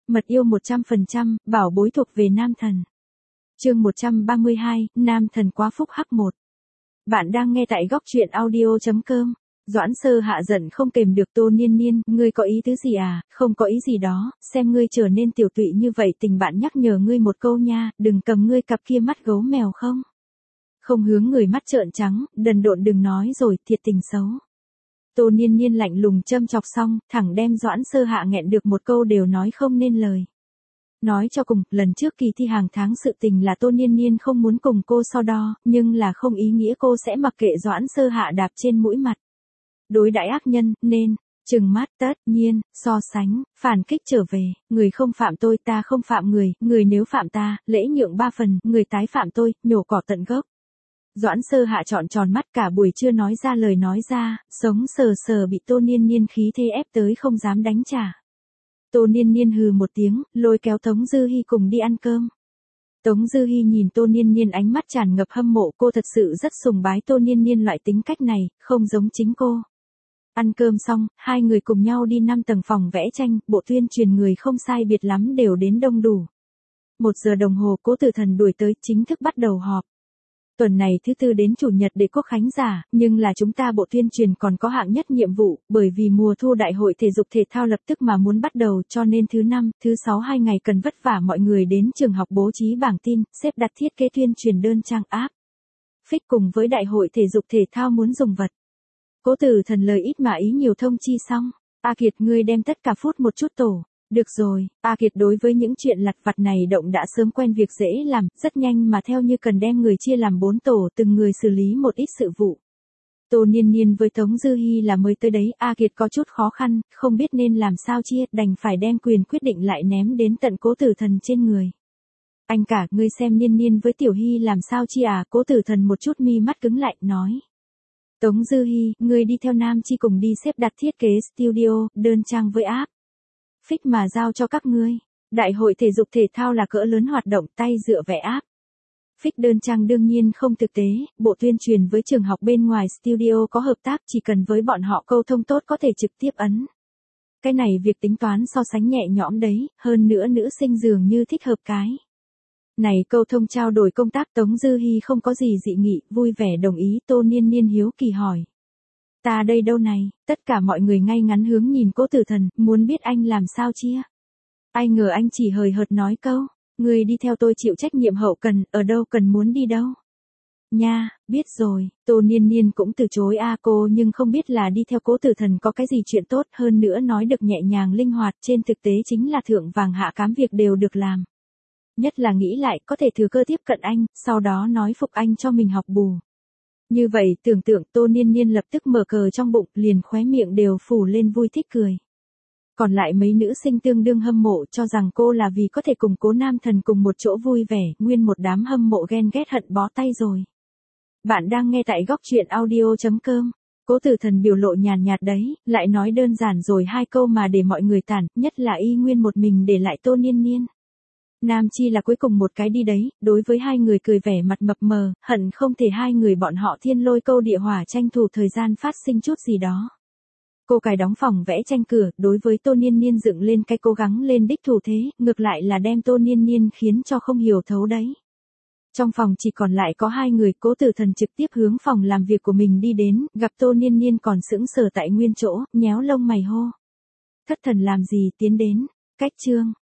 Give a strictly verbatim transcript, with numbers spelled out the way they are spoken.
Mật yêu một trăm phần trăm, bảo bối thuộc về nam thần. Chương một trăm ba mươi hai, nam thần quá phúc hắc một. Bạn đang nghe tại góc truyện audio chấm com. Doãn Sơ Hạ giận không kềm được. Tô Niên Niên, ngươi có ý tứ gì à? Không có ý gì đó, xem ngươi trở nên tiểu tụy như vậy, tình bạn nhắc nhở ngươi một câu nha, đừng cầm ngươi cặp kia mắt gấu mèo không. Không hướng người mắt trợn trắng, đần độn đừng nói rồi, thiệt tình xấu. Tô Niên Niên lạnh lùng châm chọc xong, thẳng đem Doãn Sơ Hạ nghẹn được một câu đều nói không nên lời. Nói cho cùng, lần trước kỳ thi hàng tháng sự tình là Tô Niên Niên không muốn cùng cô so đo, nhưng là không ý nghĩa cô sẽ mặc kệ Doãn Sơ Hạ đạp trên mũi mặt. Đối đãi ác nhân, nên, trừng mắt tất nhiên, so sánh, phản kích trở về, người không phạm tôi ta không phạm người, người nếu phạm ta, lễ nhượng ba phần, người tái phạm tôi, nhổ cỏ tận gốc. Doãn Sơ Hạ trọn tròn mắt cả buổi chưa nói ra lời nói ra, sống sờ sờ bị Tô Niên Niên khí thế ép tới không dám đánh trả. Tô Niên Niên hừ một tiếng, lôi kéo Tống Dư Hi cùng đi ăn cơm. Tống Dư Hi nhìn Tô Niên Niên ánh mắt tràn ngập hâm mộ, cô thật sự rất sùng bái Tô Niên Niên loại tính cách này, không giống chính cô. Ăn cơm xong, hai người cùng nhau đi năm tầng phòng vẽ tranh, bộ tuyên truyền người không sai biệt lắm đều đến đông đủ. Một giờ đồng hồ Cố Tử Thần đuổi tới, chính thức bắt đầu họp. Tuần này thứ tư đến chủ nhật để Quốc khánh giả, nhưng là chúng ta bộ tuyên truyền còn có hạng nhất nhiệm vụ, bởi vì mùa thu đại hội thể dục thể thao lập tức mà muốn bắt đầu, cho nên thứ năm, thứ sáu hai ngày cần vất vả mọi người đến trường học bố trí bảng tin, xếp đặt thiết kế tuyên truyền đơn trang app. Phích cùng với đại hội thể dục thể thao muốn dùng vật. Cố Tử Thần lời ít mà ý nhiều thông chi xong. A Kiệt, ngươi đem tất cả phút một chút tổ. Được rồi, A Kiệt đối với những chuyện lặt vặt này động đã sớm quen việc dễ làm, rất nhanh mà theo như cần đem người chia làm bốn tổ, từng người xử lý một ít sự vụ. Tô Niên Niên với Tống Dư Hi là mới tới đấy, A Kiệt có chút khó khăn, không biết nên làm sao chia, đành phải đem quyền quyết định lại ném đến tận Cố Tử Thần trên người. Anh cả, ngươi xem Niên Niên với Tiểu Hi làm sao chia à? Cố Tử Thần một chút mi mắt cứng lại, nói. Tống Dư Hi, ngươi đi theo Nam Chi cùng đi xếp đặt thiết kế studio, đơn trang với app. Phích mà giao cho các ngươi. Đại hội thể dục thể thao là cỡ lớn hoạt động, tay dựa vẽ app. Phích đơn trang đương nhiên không thực tế, bộ tuyên truyền với trường học bên ngoài studio có hợp tác, chỉ cần với bọn họ câu thông tốt có thể trực tiếp ấn. Cái này việc tính toán so sánh nhẹ nhõm đấy, hơn nữa nữ sinh dường như thích hợp cái. Này câu thông trao đổi công tác. Tống Dư Hi không có gì dị nghị, vui vẻ đồng ý. Tô Niên Niên hiếu kỳ hỏi. Ta đây đâu này, tất cả mọi người ngay ngắn hướng nhìn Cố Tử Thần, muốn biết anh làm sao chia. Ai ngờ anh chỉ hời hợt nói câu, người đi theo tôi chịu trách nhiệm hậu cần, ở đâu cần muốn đi đâu. Nha, biết rồi. Tô Niên Niên cũng từ chối a cô nhưng không biết là đi theo Cố Tử Thần có cái gì chuyện tốt, hơn nữa nói được nhẹ nhàng linh hoạt, trên thực tế chính là thượng vàng hạ cám việc đều được làm. Nhất là nghĩ lại có thể thừa cơ tiếp cận anh, sau đó nói phục anh cho mình học bù. Như vậy tưởng tượng Tô Niên Niên lập tức mở cờ trong bụng, liền khóe miệng đều phủ lên vui thích cười. Còn lại mấy nữ sinh tương đương hâm mộ cho rằng cô là vì có thể cùng Cố nam thần cùng một chỗ vui vẻ, nguyên một đám hâm mộ ghen ghét hận bó tay rồi. Bạn đang nghe tại góc truyện audio chấm com. Cố Tử Thần biểu lộ nhàn nhạt đấy, lại nói đơn giản rồi hai câu mà để mọi người tản, nhất là y nguyên một mình để lại Tô Niên Niên. Nam Chi là cuối cùng một cái đi đấy, đối với hai người cười vẻ mặt mập mờ, hận không thể hai người bọn họ thiên lôi câu địa hỏa tranh thủ thời gian phát sinh chút gì đó. Cô cài đóng phòng vẽ tranh cửa, đối với Tô Niên Niên dựng lên cái cố gắng lên đích thủ thế, ngược lại là đem Tô Niên Niên khiến cho không hiểu thấu đấy. Trong phòng chỉ còn lại có hai người, Cố Tử Thần trực tiếp hướng phòng làm việc của mình đi đến, gặp Tô Niên Niên còn sững sờ tại nguyên chỗ, nhéo lông mày hô. Thất thần làm gì, tiến đến. Cách chương.